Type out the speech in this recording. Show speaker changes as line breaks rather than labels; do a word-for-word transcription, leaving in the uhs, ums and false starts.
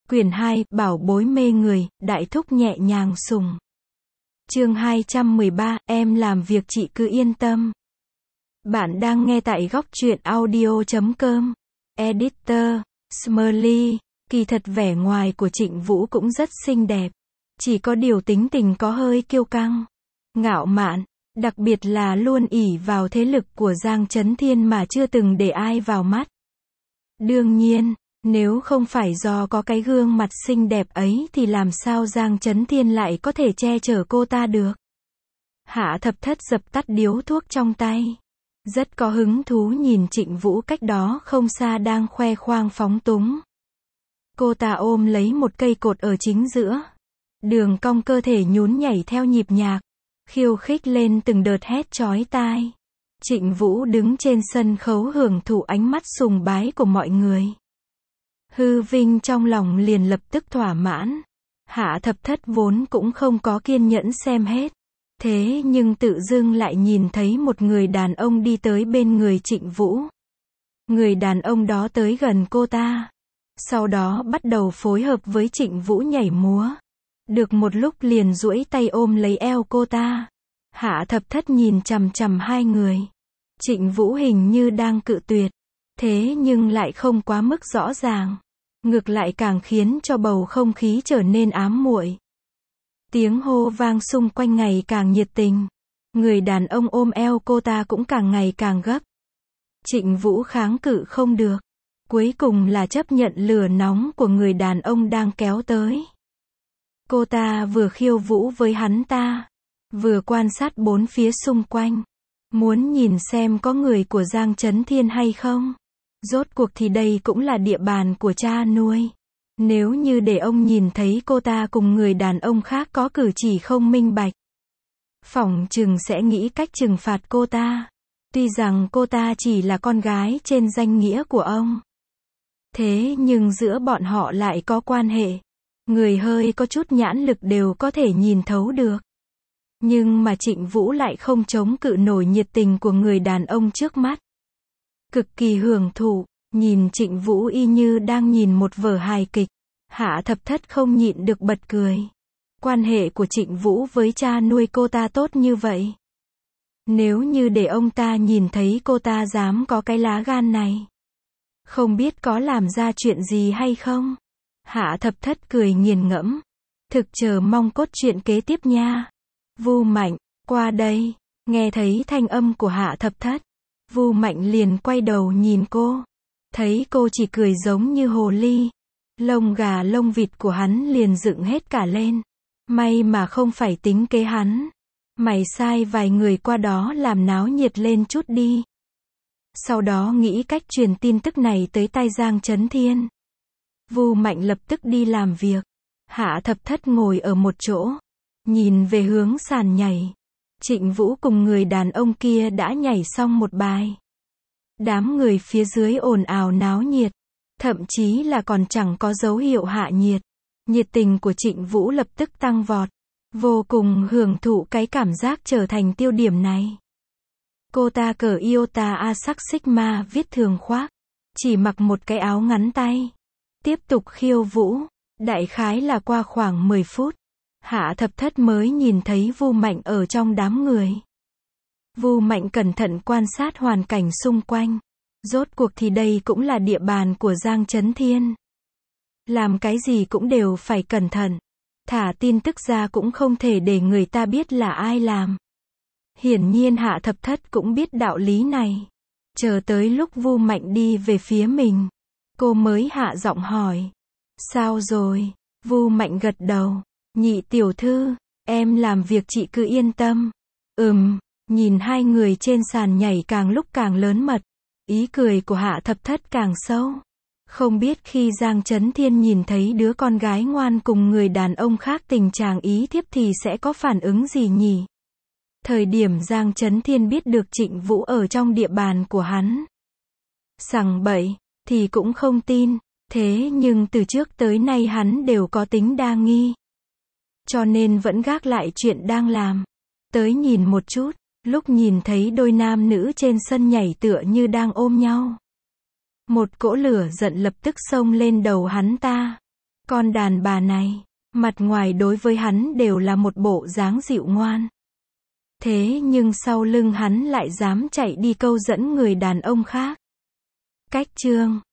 Quyển hai, Bảo bối mê người, đại thúc nhẹ nhàng sủng. Chương hai trăm mười ba, em làm việc chị cứ yên tâm. Bạn đang nghe tại góc truyện audio chấm com. Editor, Smiley. Kỳ thật vẻ ngoài của Trịnh Vũ cũng rất xinh đẹp. Chỉ có điều tính tình có hơi kiêu căng, ngạo mạn, đặc biệt là luôn ỷ vào thế lực của Giang Chấn Thiên mà chưa từng để ai vào mắt. Đương nhiên, nếu không phải do có cái gương mặt xinh đẹp ấy thì làm sao Giang Chấn Thiên lại có thể che chở cô ta được. Hạ Thập Thất dập tắt điếu thuốc trong tay. Rất có hứng thú nhìn Trịnh Vũ cách đó không xa đang khoe khoang phóng túng. Cô ta ôm lấy một cây cột ở chính giữa. Đường cong cơ thể nhún nhảy theo nhịp nhạc, khiêu khích lên từng đợt hét chói tai. Trịnh Vũ đứng trên sân khấu hưởng thụ ánh mắt sùng bái của mọi người. Hư Vinh trong lòng liền lập tức thỏa mãn. Hạ Thập Thất vốn cũng không có kiên nhẫn xem hết. Thế nhưng tự dưng lại nhìn thấy một người đàn ông đi tới bên người Trịnh Vũ. Người đàn ông đó tới gần cô ta. Sau đó bắt đầu phối hợp với Trịnh Vũ nhảy múa. Được một lúc liền duỗi tay ôm lấy eo cô ta. Hạ Thập Thất nhìn chằm chằm hai người. Trịnh Vũ hình như đang cự tuyệt. Thế nhưng lại không quá mức rõ ràng. Ngược lại càng khiến cho bầu không khí trở nên ám muội. Tiếng hô vang xung quanh ngày càng nhiệt tình. Người đàn ông ôm eo cô ta cũng càng ngày càng gấp. Trịnh Vũ kháng cự không được. Cuối cùng là chấp nhận lửa nóng của người đàn ông đang kéo tới. Cô ta vừa khiêu vũ với hắn ta, vừa quan sát bốn phía xung quanh. Muốn nhìn xem có người của Giang Chấn Thiên hay không. Rốt cuộc thì đây cũng là địa bàn của cha nuôi. Nếu như để ông nhìn thấy cô ta cùng người đàn ông khác có cử chỉ không minh bạch, phỏng chừng sẽ nghĩ cách trừng phạt cô ta. Tuy rằng cô ta chỉ là con gái trên danh nghĩa của ông. Thế nhưng giữa bọn họ lại có quan hệ. Người hơi có chút nhãn lực đều có thể nhìn thấu được. Nhưng mà Trịnh Vũ lại không chống cự nổi nhiệt tình của người đàn ông trước mắt. Cực kỳ hưởng thụ, nhìn Trịnh Vũ y như đang nhìn một vở hài kịch. Hạ Thập Thất không nhịn được bật cười. Quan hệ của Trịnh Vũ với cha nuôi cô ta tốt như vậy. Nếu như để ông ta nhìn thấy cô ta dám có cái lá gan này, không biết có làm ra chuyện gì hay không. Hạ Thập Thất cười nghiền ngẫm. Thực chờ mong cốt truyện kế tiếp nha. Vu Mạnh, qua đây. Nghe thấy thanh âm của Hạ Thập Thất, Vu Mạnh liền quay đầu nhìn cô. Thấy cô chỉ cười giống như hồ ly. Lông gà lông vịt của hắn liền dựng hết cả lên. May mà không phải tính kế hắn. Mày sai vài người qua đó làm náo nhiệt lên chút đi. Sau đó nghĩ cách truyền tin tức này tới tai Giang Chấn Thiên. Vu Mạnh lập tức đi làm việc. Hạ Thập Thất ngồi ở một chỗ, nhìn về hướng sàn nhảy. Trịnh Vũ cùng người đàn ông kia đã nhảy xong một bài. Đám người phía dưới ồn ào náo nhiệt, thậm chí là còn chẳng có dấu hiệu hạ nhiệt. Nhiệt tình của Trịnh Vũ lập tức tăng vọt, vô cùng hưởng thụ cái cảm giác trở thành tiêu điểm này. Cô ta cởi Iota A sắc Sigma viết thường khoác, chỉ mặc một cái áo ngắn tay. Tiếp tục khiêu vũ, đại khái là qua khoảng mười phút. Hạ Thập Thất mới nhìn thấy Vu Mạnh ở trong đám người. Vu Mạnh cẩn thận quan sát hoàn cảnh xung quanh. Rốt cuộc thì đây cũng là địa bàn của Giang Chấn Thiên. Làm cái gì cũng đều phải cẩn thận. Thả tin tức ra cũng không thể để người ta biết là ai làm. Hiển nhiên Hạ Thập Thất cũng biết đạo lý này. Chờ tới lúc Vu Mạnh đi về phía mình, cô mới hạ giọng hỏi. Sao rồi? Vu Mạnh gật đầu. Nhị tiểu thư, em làm việc chị cứ yên tâm. Ừm, nhìn hai người trên sàn nhảy càng lúc càng lớn mật. Ý cười của Hạ Thập Thất càng sâu. Không biết khi Giang Chấn Thiên nhìn thấy đứa con gái ngoan cùng người đàn ông khác tình trạng ý thiếp thì sẽ có phản ứng gì nhỉ? Thời điểm Giang Chấn Thiên biết được Trịnh Vũ ở trong địa bàn của hắn, sằng bậy, thì cũng không tin. Thế nhưng từ trước tới nay hắn đều có tính đa nghi. Cho nên vẫn gác lại chuyện đang làm. Tới nhìn một chút, lúc nhìn thấy đôi nam nữ trên sân nhảy tựa như đang ôm nhau. Một cỗ lửa giận lập tức xông lên đầu hắn ta. Con đàn bà này, mặt ngoài đối với hắn đều là một bộ dáng dịu ngoan. Thế nhưng sau lưng hắn lại dám chạy đi câu dẫn người đàn ông khác. Cách chương